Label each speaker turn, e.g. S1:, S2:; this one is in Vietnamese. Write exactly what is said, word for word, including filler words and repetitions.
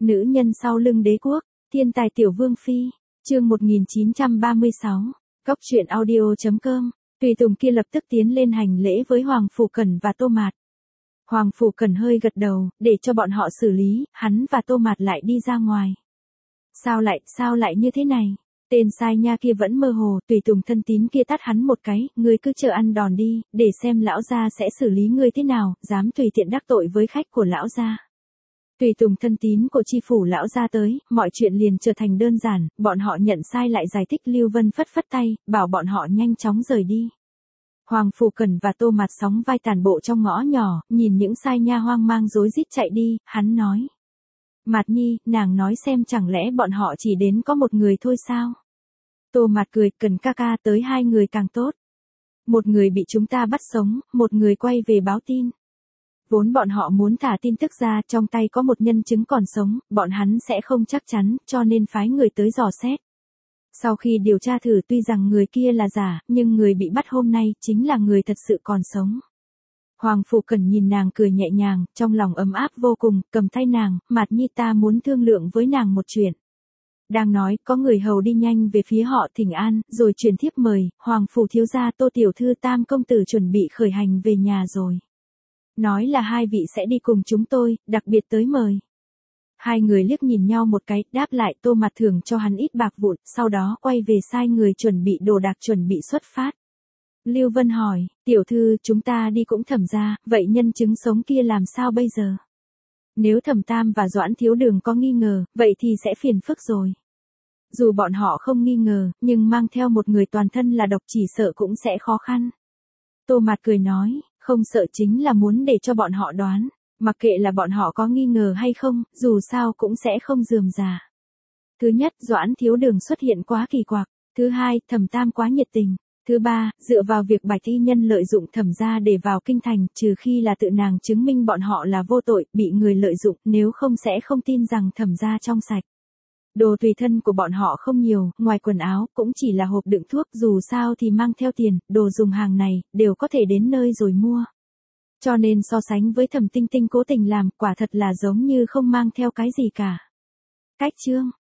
S1: Nữ nhân sau lưng đế quốc, thiên tài tiểu vương phi, chương một nghìn chín trăm ba mươi sáu, cốc truyện audio chấm com. Tùy tùng kia lập tức tiến lên hành lễ với Hoàng Phủ Cẩn và Tô Mạt. Hoàng Phủ Cẩn hơi gật đầu, để cho bọn họ xử lý, hắn và Tô Mạt lại đi ra ngoài. Sao lại, sao lại như thế này? Tên sai nha kia vẫn mơ hồ, tùy tùng thân tín kia tát hắn một cái, ngươi cứ chờ ăn đòn đi, để xem lão gia sẽ xử lý ngươi thế nào, dám tùy tiện đắc tội với khách của lão gia. Tùy tùng thân tín của chi phủ lão gia tới, mọi chuyện liền trở thành đơn giản, bọn họ nhận sai lại giải thích. Lưu Vân phất phất tay, bảo bọn họ nhanh chóng rời đi. Hoàng Phủ Cẩn và Tô Mạt sóng vai tản bộ trong ngõ nhỏ, nhìn những sai nha hoang mang rối rít chạy đi, hắn nói. Mạt Nhi, nàng nói xem chẳng lẽ bọn họ chỉ đến có một người thôi sao? Tô Mạt cười, Cần ca ca tới hai người càng tốt. Một người bị chúng ta bắt sống, một người quay về báo tin. Vốn bọn họ muốn thả tin tức ra, trong tay có một nhân chứng còn sống, bọn hắn sẽ không chắc chắn, cho nên phái người tới dò xét. Sau khi điều tra thử tuy rằng người kia là giả, nhưng người bị bắt hôm nay chính là người thật sự còn sống. Hoàng Phủ Cẩn nhìn nàng cười nhẹ nhàng, trong lòng ấm áp vô cùng, cầm tay nàng, Mạt Nhi ta muốn thương lượng với nàng một chuyện. Đang nói, có người hầu đi nhanh về phía họ thỉnh an, rồi truyền thiếp mời, Hoàng Phủ thiếu gia Tô tiểu thư Tam công tử chuẩn bị khởi hành về nhà rồi. Nói là hai vị sẽ đi cùng chúng tôi, đặc biệt tới mời. Hai người liếc nhìn nhau một cái, đáp lại. Tô Mạt thưởng cho hắn ít bạc vụn, sau đó quay về sai người chuẩn bị đồ đạc chuẩn bị xuất phát. Lưu Vân hỏi, tiểu thư, chúng ta đi cũng Thẩm gia, vậy nhân chứng sống kia làm sao bây giờ? Nếu Thẩm Tam và Doãn Thiếu Đường có nghi ngờ, vậy thì sẽ phiền phức rồi. Dù bọn họ không nghi ngờ, nhưng mang theo một người toàn thân là độc chỉ sợ cũng sẽ khó khăn. Tô Mạt cười nói, không sợ chính là muốn để cho bọn họ đoán, mặc kệ là bọn họ có nghi ngờ hay không, dù sao cũng sẽ không rườm rà. Thứ nhất, Doãn Thiếu Đường xuất hiện quá kỳ quặc. Thứ hai, Thẩm Tam quá nhiệt tình. Thứ ba, dựa vào việc Bạch Y Nhân lợi dụng Thẩm gia để vào kinh thành, trừ khi là tự nàng chứng minh bọn họ là vô tội, bị người lợi dụng, nếu không sẽ không tin rằng Thẩm gia trong sạch. Đồ tùy thân của bọn họ không nhiều, ngoài quần áo, cũng chỉ là hộp đựng thuốc, dù sao thì mang theo tiền, đồ dùng hàng này, đều có thể đến nơi rồi mua. Cho nên so sánh với Thẩm Tinh Tinh cố tình làm, quả thật là giống như không mang theo cái gì cả. Cách chương